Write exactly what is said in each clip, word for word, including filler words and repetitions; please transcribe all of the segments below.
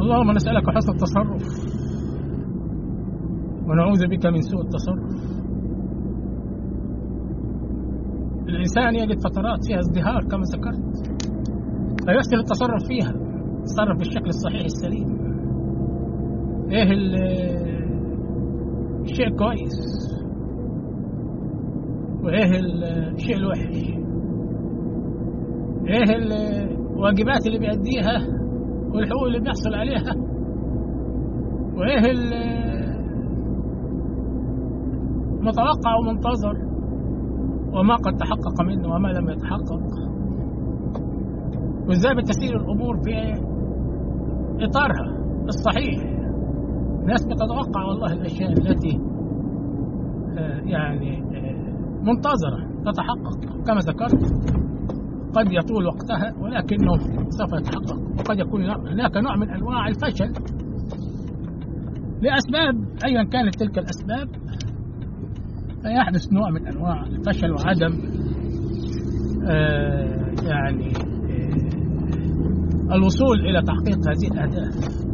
اللهم نسألك حسن التصرف ونعوذ بك من سوء التصرف. الإنسان يجد فترات فيها ازدهار كما ذكرت، فيحسن التصرف فيها، يتصرف بالشكل الصحيح السليم. ايه الشيء الكويس وايه الشيء الوحش، ايه الواجبات اللي بيأديها والحقوق اللي بيحصل عليها، وايه المتوقع ومنتظر وما قد تحقق منه وما لم يتحقق، وازاي بتسير الامور في اطارها الصحيح. ناس بتتوقع والله الاشياء التي يعني منتظرة تتحقق كما ذكرت، قد يطول وقتها ولكنه سوف يتحقق، وقد يكون هناك نوع من انواع الفشل لاسباب ايا كانت تلك الاسباب، فيحدث نوع من انواع الفشل وعدم آه يعني آه الوصول الى تحقيق هذه الاهداف.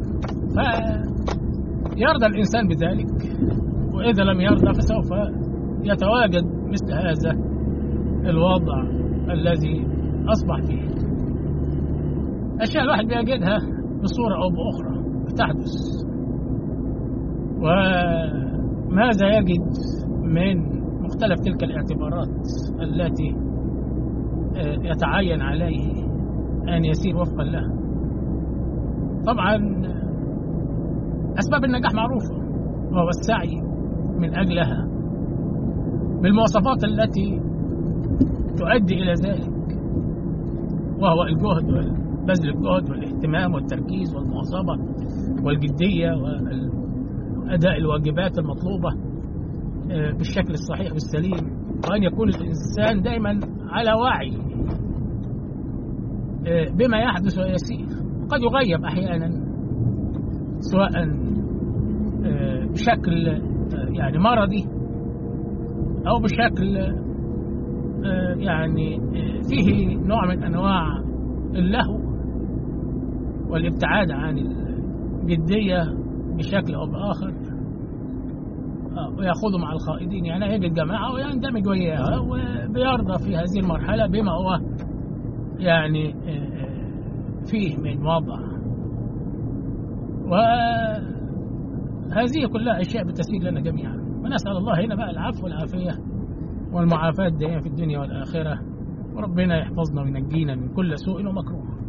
فيرضى الانسان بذلك، واذا لم يرضى فسوف يتواجد مثل هذا الوضع الذي اصبح فيه. اشياء الواحد بيجدها بصوره او باخرى بتحدث، وماذا يجد من مختلف تلك الاعتبارات التي يتعين عليه أن يسير وفقا لها. طبعا أسباب النجاح معروفة، وهو السعي من أجلها بالمواصفات التي تؤدي إلى ذلك، وهو الجهد وبذل الجهد والاهتمام والتركيز والمواظبة والجدية وأداء الواجبات المطلوبة بالشكل الصحيح والسليم، وأن يكون الإنسان دائما على وعي بما يحدث ويسير. قد يغيب أحيانا سواء بشكل يعني مرضي أو بشكل يعني فيه نوع من أنواع اللهو والابتعاد عن الجدية بشكل أو بآخر، ويأخذ مع الخائضين، يعني يجد جماعة ويندمج وياها وبيرضى في هذه المرحلة بما هو يعني فيه من وضع. وهذه كلها أشياء بتسير لنا جميعا، ونسأل الله هنا بقى العفو والعافية والمعافاة دائما في الدنيا والآخرة، وربنا يحفظنا وينجينا من كل سوء ومكروه.